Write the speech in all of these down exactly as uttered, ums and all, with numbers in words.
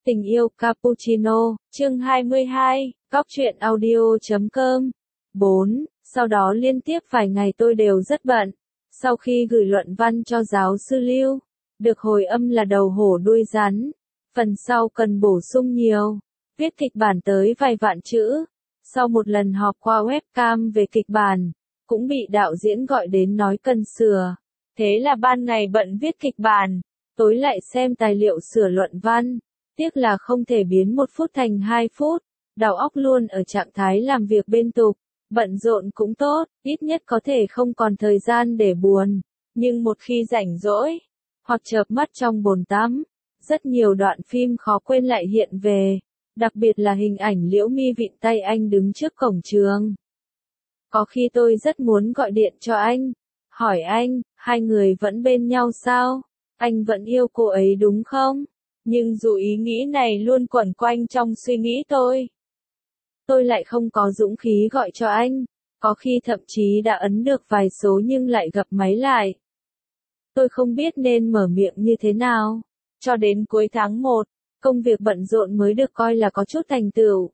Tình yêu cappuccino, chương hai mươi hai, Cóc truyện audio chấm com. bốn. Sau đó liên tiếp vài ngày tôi đều rất bận. Sau khi gửi luận văn cho giáo sư Lưu, được hồi âm là đầu hổ đuôi rắn. Phần sau cần bổ sung nhiều. Viết kịch bản tới vài vạn chữ. Sau một lần họp qua webcam về kịch bản, cũng bị đạo diễn gọi đến nói cần sửa. Thế là ban ngày bận viết kịch bản, tối lại xem tài liệu sửa luận văn. Tiếc là không thể biến một phút thành hai phút, đầu óc luôn ở trạng thái làm việc bên tục, bận rộn cũng tốt, ít nhất có thể không còn thời gian để buồn, nhưng một khi rảnh rỗi, hoặc chợp mắt trong bồn tắm, rất nhiều đoạn phim khó quên lại hiện về, đặc biệt là hình ảnh Liễu Mi vịn tay anh đứng trước cổng trường. Có khi tôi rất muốn gọi điện cho anh, hỏi anh, hai người vẫn bên nhau sao? Anh vẫn yêu cô ấy đúng không? Nhưng dù ý nghĩ này luôn quẩn quanh trong suy nghĩ tôi, tôi lại không có dũng khí gọi cho anh, có khi thậm chí đã ấn được vài số nhưng lại gập máy lại. Tôi không biết nên mở miệng như thế nào. Cho đến cuối tháng một, công việc bận rộn mới được coi là có chút thành tựu.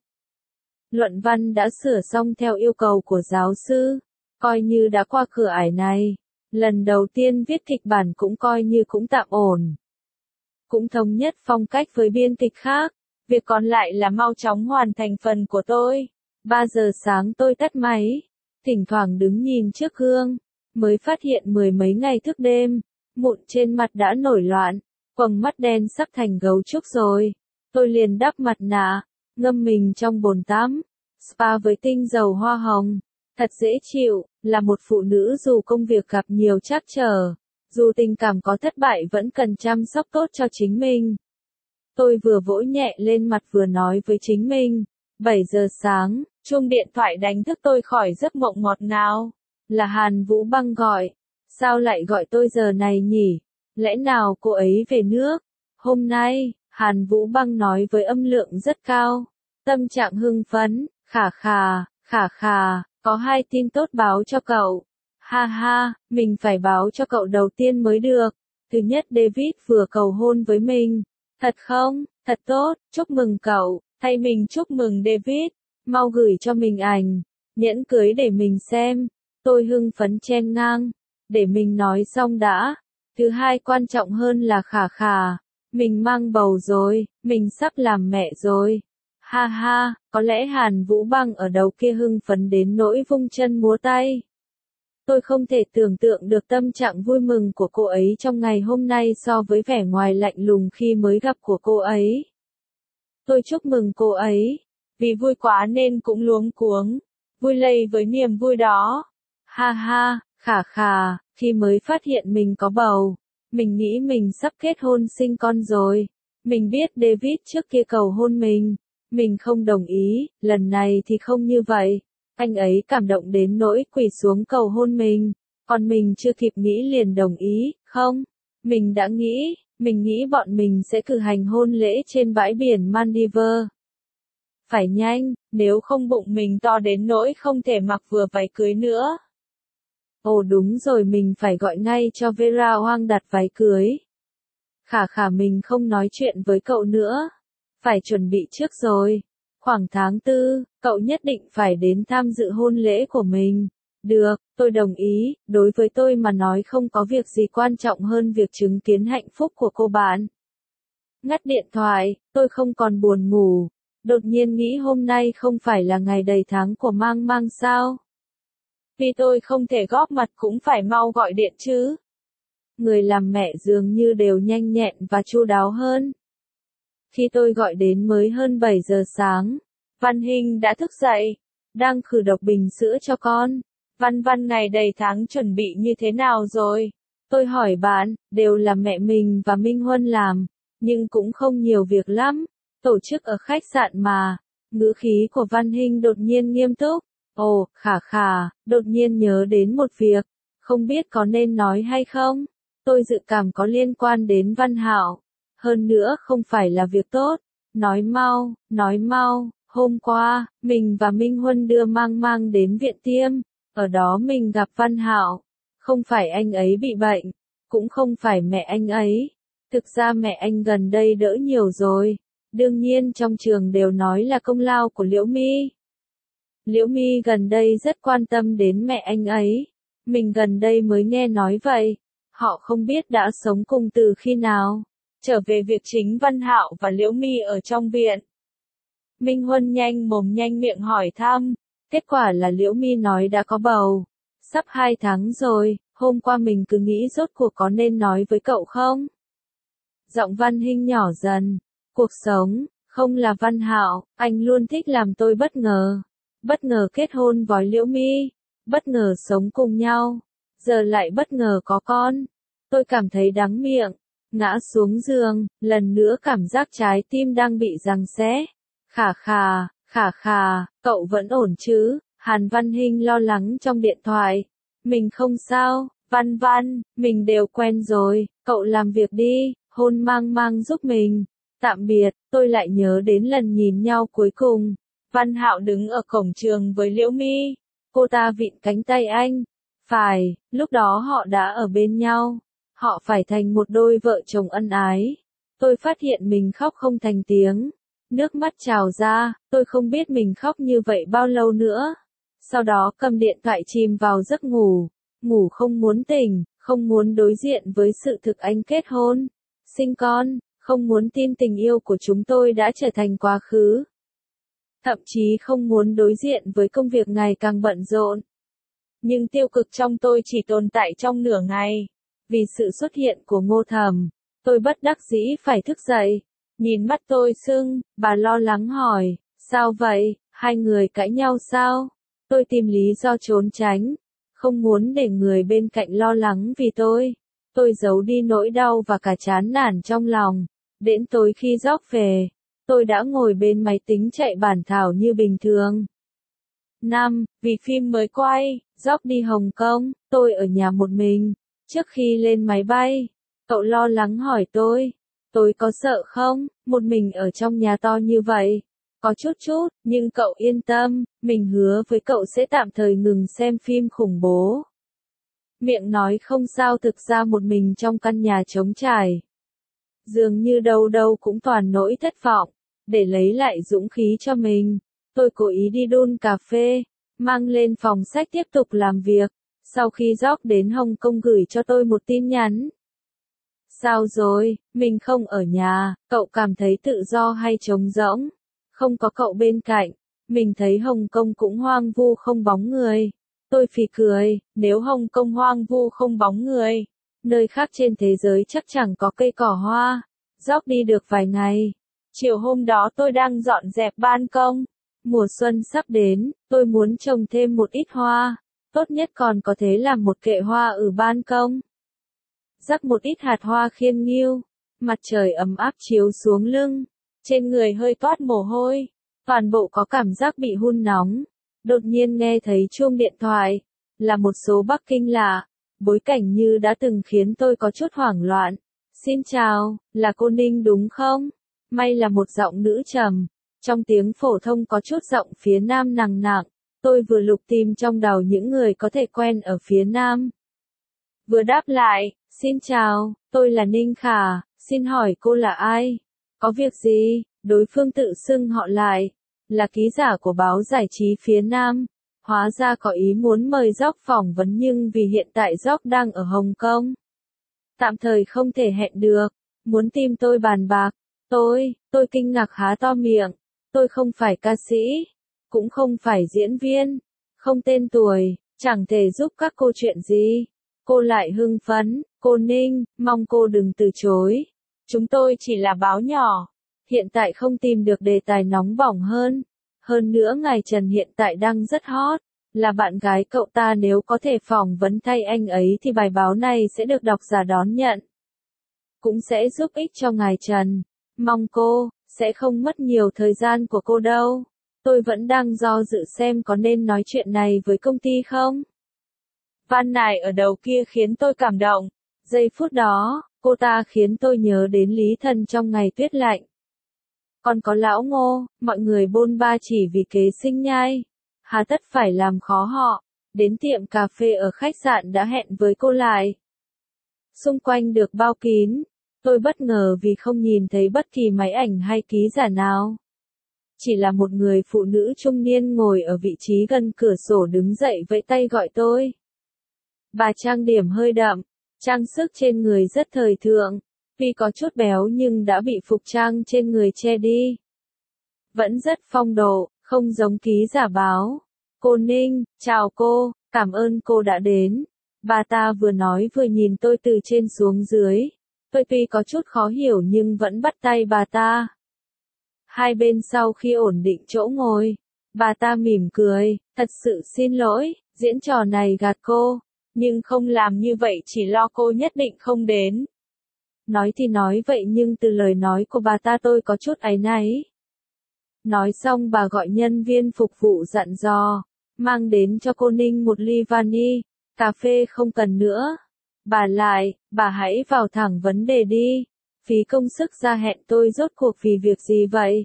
Luận văn đã sửa xong theo yêu cầu của giáo sư, coi như đã qua cửa ải này. Lần đầu tiên viết kịch bản cũng coi như cũng tạm ổn. Cũng thống nhất phong cách với biên kịch khác, việc còn lại là mau chóng hoàn thành phần của tôi. ba giờ sáng tôi tắt máy, thỉnh thoảng đứng nhìn trước gương, mới phát hiện mười mấy ngày thức đêm, mụn trên mặt đã nổi loạn, quầng mắt đen sắc thành gấu trúc rồi. Tôi liền đắp mặt nạ, ngâm mình trong bồn tắm, spa với tinh dầu hoa hồng, thật dễ chịu, là một phụ nữ dù công việc gặp nhiều trắc trở. Dù tình cảm có thất bại vẫn cần chăm sóc tốt cho chính mình. Tôi vừa vỗ nhẹ lên mặt vừa nói với chính mình. bảy giờ sáng, chuông điện thoại đánh thức tôi khỏi giấc mộng ngọt ngào. Là Hàn Vũ Băng gọi. Sao lại gọi tôi giờ này nhỉ? Lẽ nào cô ấy về nước? Hôm nay, Hàn Vũ Băng nói với âm lượng rất cao. Tâm trạng hưng phấn, khả khà, khả khà, có hai tin tốt báo cho cậu. Ha ha, mình phải báo cho cậu đầu tiên mới được. Thứ nhất, David vừa cầu hôn với mình. Thật không? Thật tốt, chúc mừng cậu. Thay mình chúc mừng David. Mau gửi cho mình ảnh nhẫn cưới để mình xem. Tôi hưng phấn chen ngang. Để mình nói xong đã. Thứ hai quan trọng hơn là khả khà. Mình mang bầu rồi, mình sắp làm mẹ rồi. Ha ha, có lẽ Hàn Vũ Băng ở đầu kia hưng phấn đến nỗi vung chân múa tay. Tôi không thể tưởng tượng được tâm trạng vui mừng của cô ấy trong ngày hôm nay so với vẻ ngoài lạnh lùng khi mới gặp của cô ấy. Tôi chúc mừng cô ấy, vì vui quá nên cũng luống cuống, vui lây với niềm vui đó. Ha ha, khả khà, khi mới phát hiện mình có bầu, mình nghĩ mình sắp kết hôn sinh con rồi. Mình biết David trước kia cầu hôn mình, mình không đồng ý, lần này thì không như vậy. Anh ấy cảm động đến nỗi quỳ xuống cầu hôn mình, còn mình chưa kịp nghĩ liền đồng ý, không? Mình đã nghĩ, mình nghĩ bọn mình sẽ cử hành hôn lễ trên bãi biển Maldives. Phải nhanh, nếu không bụng mình to đến nỗi không thể mặc vừa váy cưới nữa. Ồ đúng rồi, mình phải gọi ngay cho Vera Hoang đặt váy cưới. Khả khả mình không nói chuyện với cậu nữa. Phải chuẩn bị trước rồi. Khoảng tháng tư, cậu nhất định phải đến tham dự hôn lễ của mình. Được, tôi đồng ý, đối với tôi mà nói không có việc gì quan trọng hơn việc chứng kiến hạnh phúc của cô bạn. Ngắt điện thoại, tôi không còn buồn ngủ. Đột nhiên nghĩ hôm nay không phải là ngày đầy tháng của Mang Mang sao? Vì tôi không thể góp mặt cũng phải mau gọi điện chứ. Người làm mẹ dường như đều nhanh nhẹn và chu đáo hơn. Khi tôi gọi đến mới hơn bảy giờ sáng, Văn Hinh đã thức dậy, đang khử độc bình sữa cho con. Văn Văn ngày đầy tháng chuẩn bị như thế nào rồi? Tôi hỏi bạn, đều là mẹ mình và Minh Huân làm, nhưng cũng không nhiều việc lắm, tổ chức ở khách sạn mà. Ngữ khí của Văn Hinh đột nhiên nghiêm túc. Ồ, khả khả, đột nhiên nhớ đến một việc, không biết có nên nói hay không? Tôi dự cảm có liên quan đến Văn Hạo. Hơn nữa không phải là việc tốt. Nói mau, nói mau, hôm qua, mình và Minh Huân đưa Mang Mang đến viện tiêm. Ở đó mình gặp Văn Hạo. Không phải anh ấy bị bệnh, cũng không phải mẹ anh ấy. Thực ra mẹ anh gần đây đỡ nhiều rồi. Đương nhiên trong trường đều nói là công lao của Liễu My. Liễu My gần đây rất quan tâm đến mẹ anh ấy. Mình gần đây mới nghe nói vậy. Họ không biết đã sống cùng từ khi nào. Trở về việc chính Văn Hạo và Liễu My ở trong viện. Minh Huân nhanh mồm nhanh miệng hỏi thăm. Kết quả là Liễu My nói đã có bầu. Sắp hai tháng rồi, hôm qua mình cứ nghĩ rốt cuộc có nên nói với cậu không? Giọng Văn Hinh nhỏ dần. Cuộc sống, không là Văn Hạo, anh luôn thích làm tôi bất ngờ. Bất ngờ kết hôn với Liễu My. Bất ngờ sống cùng nhau. Giờ lại bất ngờ có con. Tôi cảm thấy đắng miệng. Ngã xuống giường, lần nữa cảm giác trái tim đang bị giằng xé. Khà khà, khà khà, cậu vẫn ổn chứ? Hàn Văn Hinh lo lắng trong điện thoại. Mình không sao, Văn Văn, mình đều quen rồi, cậu làm việc đi, hôn mang mang giúp mình. Tạm biệt, tôi lại nhớ đến lần nhìn nhau cuối cùng. Văn Hạo đứng ở cổng trường với Liễu My. Cô ta vịn cánh tay anh. Phải, lúc đó họ đã ở bên nhau. Họ phải thành một đôi vợ chồng ân ái. Tôi phát hiện mình khóc không thành tiếng. Nước mắt trào ra, tôi không biết mình khóc như vậy bao lâu nữa. Sau đó cầm điện thoại chìm vào giấc ngủ. Ngủ không muốn tỉnh, không muốn đối diện với sự thực anh kết hôn, sinh con, không muốn tin tình yêu của chúng tôi đã trở thành quá khứ. Thậm chí không muốn đối diện với công việc ngày càng bận rộn. Nhưng tiêu cực trong tôi chỉ tồn tại trong nửa ngày. Vì sự xuất hiện của Ngô Thẩm, tôi bất đắc dĩ phải thức dậy. Nhìn mắt tôi sưng, bà lo lắng hỏi, sao vậy, hai người cãi nhau sao? Tôi tìm lý do trốn tránh, không muốn để người bên cạnh lo lắng vì tôi. Tôi giấu đi nỗi đau và cả chán nản trong lòng. Đến tối khi Gióc về, tôi đã ngồi bên máy tính chạy bản thảo như bình thường. Năm, vì phim mới quay, Gióc đi Hồng Kông, tôi ở nhà một mình. Trước khi lên máy bay, cậu lo lắng hỏi tôi, tôi có sợ không, một mình ở trong nhà to như vậy? Có chút chút, nhưng cậu yên tâm, mình hứa với cậu sẽ tạm thời ngừng xem phim khủng bố. Miệng nói không sao thực ra một mình trong căn nhà trống trải. Dường như đâu đâu cũng toàn nỗi thất vọng. Để lấy lại dũng khí cho mình, tôi cố ý đi đun cà phê, mang lên phòng sách tiếp tục làm việc. Sau khi Gióc đến Hồng Kông gửi cho tôi một tin nhắn. Sao rồi, mình không ở nhà, cậu cảm thấy tự do hay trống rỗng? Không có cậu bên cạnh, mình thấy Hồng Kông cũng hoang vu không bóng người. Tôi phì cười, nếu Hồng Kông hoang vu không bóng người, nơi khác trên thế giới chắc chẳng có cây cỏ hoa. Gióc đi được vài ngày. Chiều hôm đó tôi đang dọn dẹp ban công. Mùa xuân sắp đến, tôi muốn trồng thêm một ít hoa. Tốt nhất còn có thể làm một kệ hoa ở ban công. Rắc một ít hạt hoa khiên nghiêu. Mặt trời ấm áp chiếu xuống lưng. Trên người hơi toát mồ hôi. Toàn bộ có cảm giác bị hun nóng. Đột nhiên nghe thấy chuông điện thoại. Là một số Bắc Kinh lạ. Bối cảnh như đã từng khiến tôi có chút hoảng loạn. Xin chào, là cô Ninh đúng không? May là một giọng nữ trầm. Trong tiếng phổ thông có chút giọng phía nam nặng nặng. Tôi vừa lục tìm trong đầu những người có thể quen ở phía nam. Vừa đáp lại, xin chào, tôi là Ninh Khả, xin hỏi cô là ai? Có việc gì? Đối phương tự xưng họ lại. Là ký giả của báo giải trí phía nam. Hóa ra có ý muốn mời Gióc phỏng vấn nhưng vì hiện tại Gióc đang ở Hồng Kông. Tạm thời không thể hẹn được. Muốn tìm tôi bàn bạc. Tôi, tôi kinh ngạc há to miệng. Tôi không phải ca sĩ. Cũng không phải diễn viên. Không tên tuổi. Chẳng thể giúp các cô chuyện gì. Cô lại hưng phấn. Cô Ninh, mong cô đừng từ chối. Chúng tôi chỉ là báo nhỏ. Hiện tại không tìm được đề tài nóng bỏng hơn. Hơn nữa ngài Trần hiện tại đang rất hot. Là bạn gái cậu ta, nếu có thể phỏng vấn thay anh ấy thì bài báo này sẽ được độc giả đón nhận. Cũng sẽ giúp ích cho ngài Trần. Mong cô, sẽ không mất nhiều thời gian của cô đâu. Tôi vẫn đang do dự xem có nên nói chuyện này với công ty không. Văn Nải ở đầu kia khiến tôi cảm động. Giây phút đó, cô ta khiến tôi nhớ đến Lý Thần trong ngày tuyết lạnh. Còn có lão Ngô, mọi người bôn ba chỉ vì kế sinh nhai. Hà tất phải làm khó họ. Đến tiệm cà phê ở khách sạn đã hẹn với cô lại. Xung quanh được bao kín. Tôi bất ngờ vì không nhìn thấy bất kỳ máy ảnh hay ký giả nào. Chỉ là một người phụ nữ trung niên ngồi ở vị trí gần cửa sổ đứng dậy vẫy tay gọi tôi. Bà trang điểm hơi đậm, trang sức trên người rất thời thượng, tuy có chút béo nhưng đã bị phục trang trên người che đi. Vẫn rất phong độ, không giống ký giả báo. Cô Ninh, chào cô, cảm ơn cô đã đến. Bà ta vừa nói vừa nhìn tôi từ trên xuống dưới. Tôi tuy có chút khó hiểu nhưng vẫn bắt tay bà ta. Hai bên sau khi ổn định chỗ ngồi, bà ta mỉm cười, thật sự xin lỗi, diễn trò này gạt cô, nhưng không làm như vậy chỉ lo cô nhất định không đến. Nói thì nói vậy nhưng từ lời nói của bà ta tôi có chút áy náy. Nói xong bà gọi nhân viên phục vụ dặn dò, mang đến cho cô Ninh một ly vani, cà phê không cần nữa. Bà lại, bà hãy vào thẳng vấn đề đi. Phí công sức ra hẹn tôi rốt cuộc vì việc gì vậy?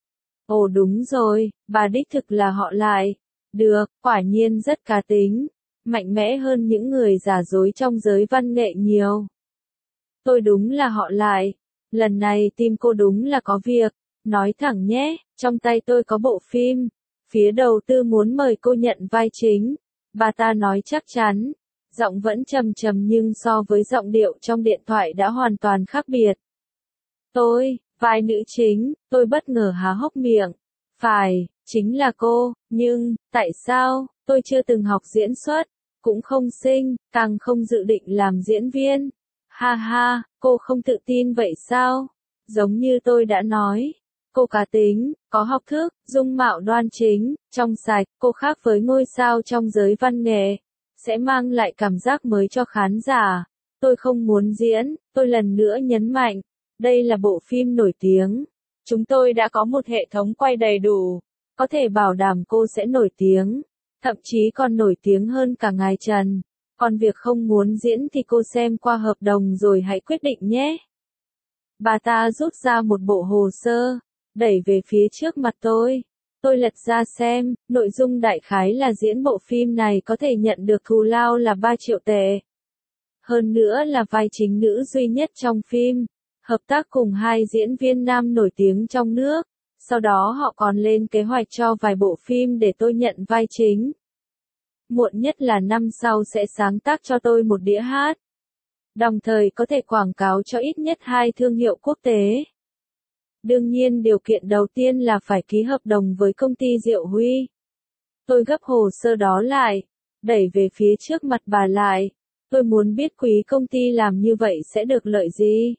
Ồ đúng rồi, bà đích thực là họ Lại. Được, quả nhiên rất cá tính, mạnh mẽ hơn những người giả dối trong giới văn nghệ nhiều. Tôi đúng là họ Lại. Lần này tìm cô đúng là có việc. Nói thẳng nhé, trong tay tôi có bộ phim. Phía đầu tư muốn mời cô nhận vai chính. Bà ta nói chắc chắn. Giọng vẫn trầm trầm nhưng so với giọng điệu trong điện thoại đã hoàn toàn khác biệt. Tôi, vai nữ chính, tôi bất ngờ há hốc miệng. Phải, chính là cô, nhưng, tại sao, tôi chưa từng học diễn xuất, cũng không xinh, càng không dự định làm diễn viên. Ha ha, cô không tự tin vậy sao? Giống như tôi đã nói, cô cá tính, có học thức, dung mạo đoan chính, trong sạch, cô khác với ngôi sao trong giới văn nghệ. Sẽ mang lại cảm giác mới cho khán giả. Tôi không muốn diễn, tôi lần nữa nhấn mạnh. Đây là bộ phim nổi tiếng. Chúng tôi đã có một hệ thống quay đầy đủ. Có thể bảo đảm cô sẽ nổi tiếng. Thậm chí còn nổi tiếng hơn cả ngài Trần. Còn việc không muốn diễn thì cô xem qua hợp đồng rồi hãy quyết định nhé. Bà ta rút ra một bộ hồ sơ, đẩy về phía trước mặt tôi. Tôi lật ra xem, nội dung đại khái là diễn bộ phim này có thể nhận được thù lao là ba triệu tệ. Hơn nữa là vai chính nữ duy nhất trong phim, hợp tác cùng hai diễn viên nam nổi tiếng trong nước. Sau đó họ còn lên kế hoạch cho vài bộ phim để tôi nhận vai chính. Muộn nhất là năm sau sẽ sáng tác cho tôi một đĩa hát. Đồng thời có thể quảng cáo cho ít nhất hai thương hiệu quốc tế. Đương nhiên điều kiện đầu tiên là phải ký hợp đồng với công ty Diệu Huy. Tôi gấp hồ sơ đó lại, đẩy về phía trước mặt bà Lại. Tôi muốn biết quý công ty làm như vậy sẽ được lợi gì.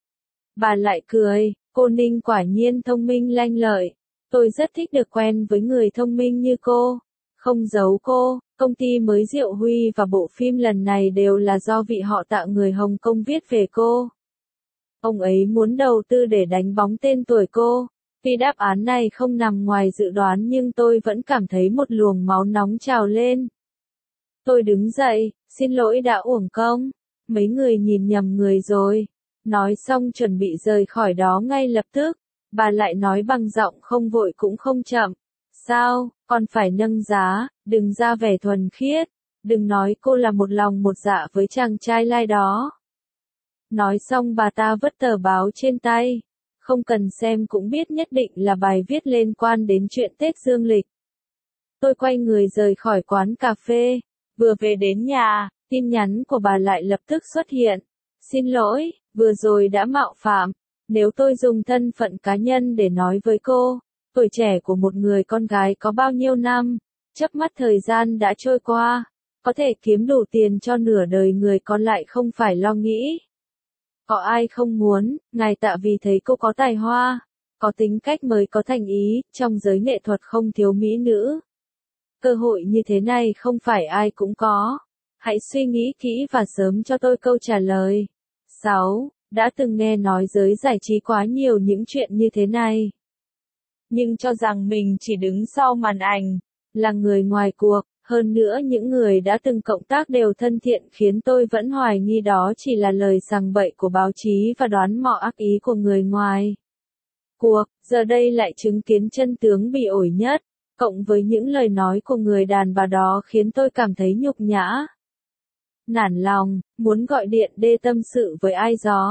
Bà Lại cười, cô Ninh quả nhiên thông minh lanh lợi. Tôi rất thích được quen với người thông minh như cô. Không giấu cô, công ty mới Diệu Huy và bộ phim lần này đều là do vị họ Tạ người Hồng Kông viết về cô. Ông ấy muốn đầu tư để đánh bóng tên tuổi cô. Tuy đáp án này không nằm ngoài dự đoán nhưng tôi vẫn cảm thấy một luồng máu nóng trào lên. Tôi đứng dậy, xin lỗi đã uổng công. Mấy người nhìn nhầm người rồi. Nói xong chuẩn bị rời khỏi đó ngay lập tức. Bà lại nói bằng giọng không vội cũng không chậm. Sao, còn phải nâng giá, đừng ra vẻ thuần khiết. Đừng nói cô là một lòng một dạ với chàng trai lai đó. Nói xong bà ta vứt tờ báo trên tay. Không cần xem cũng biết nhất định là bài viết liên quan đến chuyện Tết Dương lịch. Tôi quay người rời khỏi quán cà phê. Vừa về đến nhà, tin nhắn của bà lại lập tức xuất hiện. Xin lỗi, vừa rồi đã mạo phạm. Nếu tôi dùng thân phận cá nhân để nói với cô, tuổi trẻ của một người con gái có bao nhiêu năm, chớp mắt thời gian đã trôi qua, có thể kiếm đủ tiền cho nửa đời người còn lại không phải lo nghĩ. Có ai không muốn, ngài Tạ vì thấy cô có tài hoa, có tính cách mới có thành ý, trong giới nghệ thuật không thiếu mỹ nữ. Cơ hội như thế này không phải ai cũng có. Hãy suy nghĩ kỹ và sớm cho tôi câu trả lời. sáu. Đã từng nghe nói giới giải trí quá nhiều những chuyện như thế này. Nhưng cho rằng mình chỉ đứng sau màn ảnh, là người ngoài cuộc, hơn nữa những người đã từng cộng tác đều thân thiện khiến tôi vẫn hoài nghi đó chỉ là lời sằng bậy của báo chí và đoán mò ác ý của người ngoài cuộc, giờ đây lại chứng kiến chân tướng bị ổi nhất, cộng với những lời nói của người đàn bà đó khiến tôi cảm thấy nhục nhã. Nản lòng, muốn gọi điện đê tâm sự với ai đó.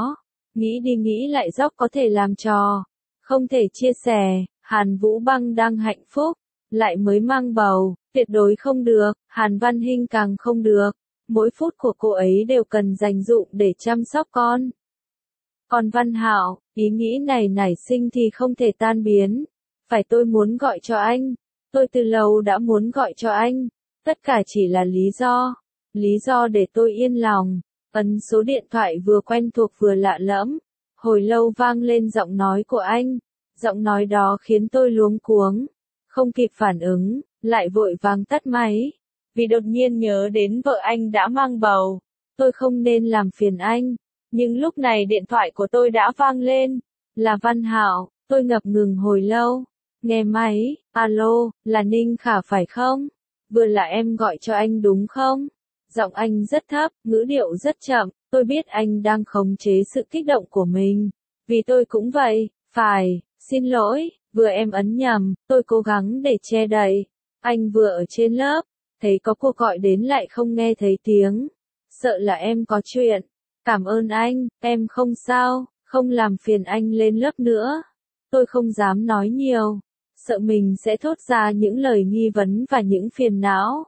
nghĩ đi nghĩ lại dốc có thể làm trò, không thể chia sẻ, Hàn Vũ Băng đang hạnh phúc, lại mới mang bầu, tuyệt đối không được, Hàn Văn Hinh càng không được, mỗi phút của cô ấy đều cần dành dụm để chăm sóc con. Còn Văn Hạo, ý nghĩ này nảy sinh thì không thể tan biến, phải tôi muốn gọi cho anh, tôi từ lâu đã muốn gọi cho anh, tất cả chỉ là lý do, lý do để tôi yên lòng. Ấn số điện thoại vừa quen thuộc vừa lạ lẫm, hồi lâu vang lên giọng nói của anh, giọng nói đó khiến tôi luống cuống, không kịp phản ứng, lại vội vàng tắt máy, vì đột nhiên nhớ đến vợ anh đã mang bầu, tôi không nên làm phiền anh, nhưng lúc này điện thoại của tôi đã vang lên, là Văn Hạo, tôi ngập ngừng hồi lâu, nghe máy, alo, là Ninh Khả phải không? Vừa là em gọi cho anh đúng không? Giọng anh rất thấp, ngữ điệu rất chậm, tôi biết anh đang khống chế sự kích động của mình. Vì tôi cũng vậy, phải, xin lỗi, vừa em ấn nhầm, tôi cố gắng để che đậy. Anh vừa ở trên lớp, thấy có cuộc gọi đến lại không nghe thấy tiếng. Sợ là em có chuyện. Cảm ơn anh, em không sao, không làm phiền anh lên lớp nữa. Tôi không dám nói nhiều, sợ mình sẽ thốt ra những lời nghi vấn và những phiền não.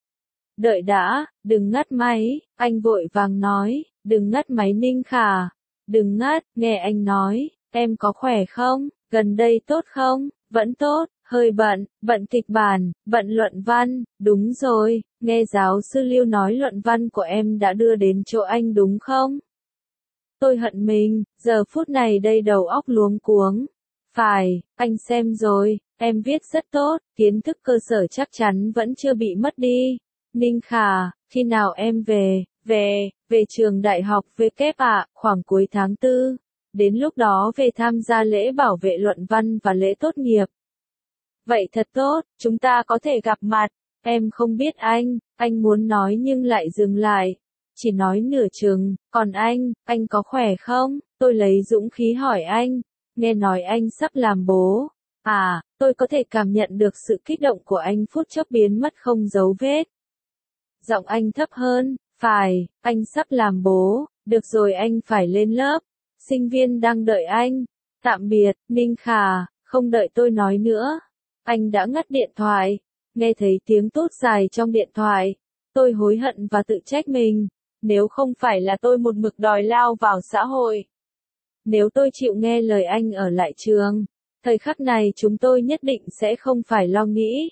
Đợi đã, đừng ngắt máy, anh vội vàng nói, đừng ngắt máy Ninh Khả, đừng ngắt, nghe anh nói, em có khỏe không, gần đây tốt không, vẫn tốt, hơi bận, bận kịch bản, bận luận văn, đúng rồi, nghe giáo sư Lưu nói luận văn của em đã đưa đến chỗ anh đúng không? Tôi hận mình, giờ phút này đây đầu óc luống cuống. Phải, anh xem rồi, em viết rất tốt, kiến thức cơ sở chắc chắn vẫn chưa bị mất đi. Ninh Khả, khi nào em về, về, về trường đại học V kép ạ, khoảng cuối tháng tư. Đến lúc đó về tham gia lễ bảo vệ luận văn và lễ tốt nghiệp. Vậy thật tốt, chúng ta có thể gặp mặt. Em không biết anh, anh muốn nói nhưng lại dừng lại. Chỉ nói nửa chừng, còn anh, anh có khỏe không? Tôi lấy dũng khí hỏi anh. Nghe nói anh sắp làm bố. À, tôi có thể cảm nhận được sự kích động của anh phút chốc biến mất không dấu vết. Giọng anh thấp hơn, phải, anh sắp làm bố, được rồi anh phải lên lớp. Sinh viên đang đợi anh. Tạm biệt, Ninh Khả, không đợi tôi nói nữa. Anh đã ngắt điện thoại. Nghe thấy tiếng tút dài trong điện thoại. Tôi hối hận và tự trách mình. Nếu không phải là tôi một mực đòi lao vào xã hội. Nếu tôi chịu nghe lời anh ở lại trường, thời khắc này chúng tôi nhất định sẽ không phải lo nghĩ.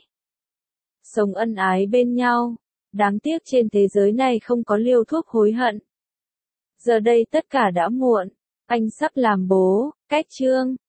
Sống ân ái bên nhau. Đáng tiếc trên thế giới này không có liều thuốc hối hận. Giờ đây tất cả đã muộn. Anh sắp làm bố, cách chương.